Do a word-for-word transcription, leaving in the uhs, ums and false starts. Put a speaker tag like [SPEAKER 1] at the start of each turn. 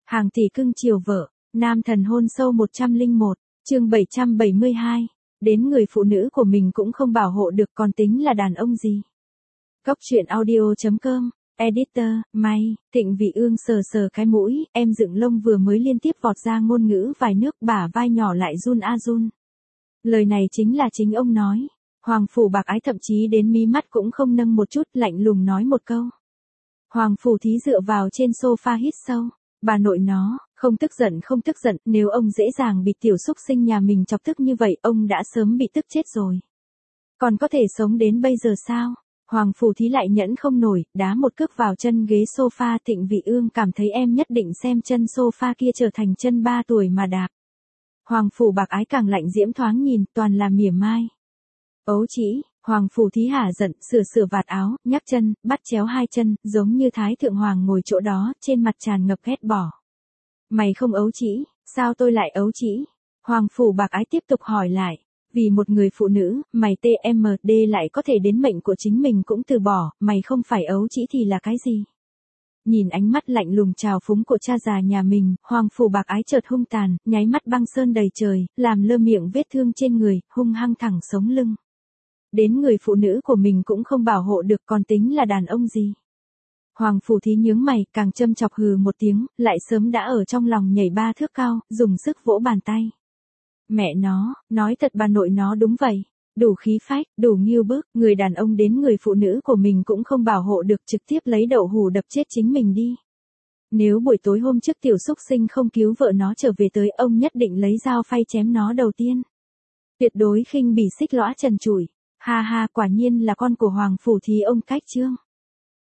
[SPEAKER 1] Hàng tỷ cưng chiều vợ, nam thần hôn sâu một trăm lẻ một, chương bảy trăm bảy mươi hai, đến người phụ nữ của mình cũng không bảo hộ được còn tính là đàn ông gì. Cốc truyện audio chấm com, editor, May, Thịnh Vị Ương sờ sờ cái mũi, em dựng lông vừa mới liên tiếp vọt ra ngôn ngữ vài nước bả vai nhỏ lại run a run. Lời này chính là chính ông nói. Hoàng phủ bạc ái thậm chí đến mí mắt cũng không nâng một chút, lạnh lùng nói một câu. Hoàng phủ thí dựa vào trên sofa hít sâu. Bà nội nó, không tức giận không tức giận, nếu ông dễ dàng bị tiểu xúc sinh nhà mình chọc tức như vậy, ông đã sớm bị tức chết rồi. Còn có thể sống đến bây giờ sao? Hoàng phủ thí lại nhẫn không nổi, đá một cước vào chân ghế sofa. Thịnh Vị Ương cảm thấy em nhất định xem chân sofa kia trở thành chân ba tuổi mà đạp. Hoàng phủ bạc ái càng lạnh diễm thoáng nhìn, toàn là mỉa mai. Ấu chỉ, Hoàng phủ thí hả giận, sửa sửa vạt áo, nhắc chân, bắt chéo hai chân, giống như Thái Thượng Hoàng ngồi chỗ đó, trên mặt tràn ngập ghét bỏ. Mày không ấu chỉ, sao tôi lại ấu chỉ? Hoàng phủ bạc ái tiếp tục hỏi lại. Vì một người phụ nữ, mày tê em đê lại có thể đến mệnh của chính mình cũng từ bỏ, mày không phải ấu chỉ thì là cái gì? Nhìn ánh mắt lạnh lùng trào phúng của cha già nhà mình, Hoàng phủ bạc ái chợt hung tàn, nháy mắt băng sơn đầy trời, làm lơ miệng vết thương trên người, hung hăng thẳng sống lưng. Đến người phụ nữ của mình cũng không bảo hộ được còn tính là đàn ông gì. Hoàng phủ thí nhướng mày, càng châm chọc hừ một tiếng, lại sớm đã ở trong lòng nhảy ba thước cao, dùng sức vỗ bàn tay. Mẹ nó, nói thật bà nội nó đúng vậy. Đủ khí phách, đủ nghiêu bức, người đàn ông đến người phụ nữ của mình cũng không bảo hộ được, trực tiếp lấy đậu hù đập chết chính mình đi. Nếu buổi tối hôm trước tiểu xúc sinh không cứu vợ nó trở về tới, ông nhất định lấy dao phay chém nó đầu tiên. Tuyệt đối khinh bỉ xích lõa trần trụi. Ha ha, quả nhiên là con của Hoàng phủ thí ông cách trương.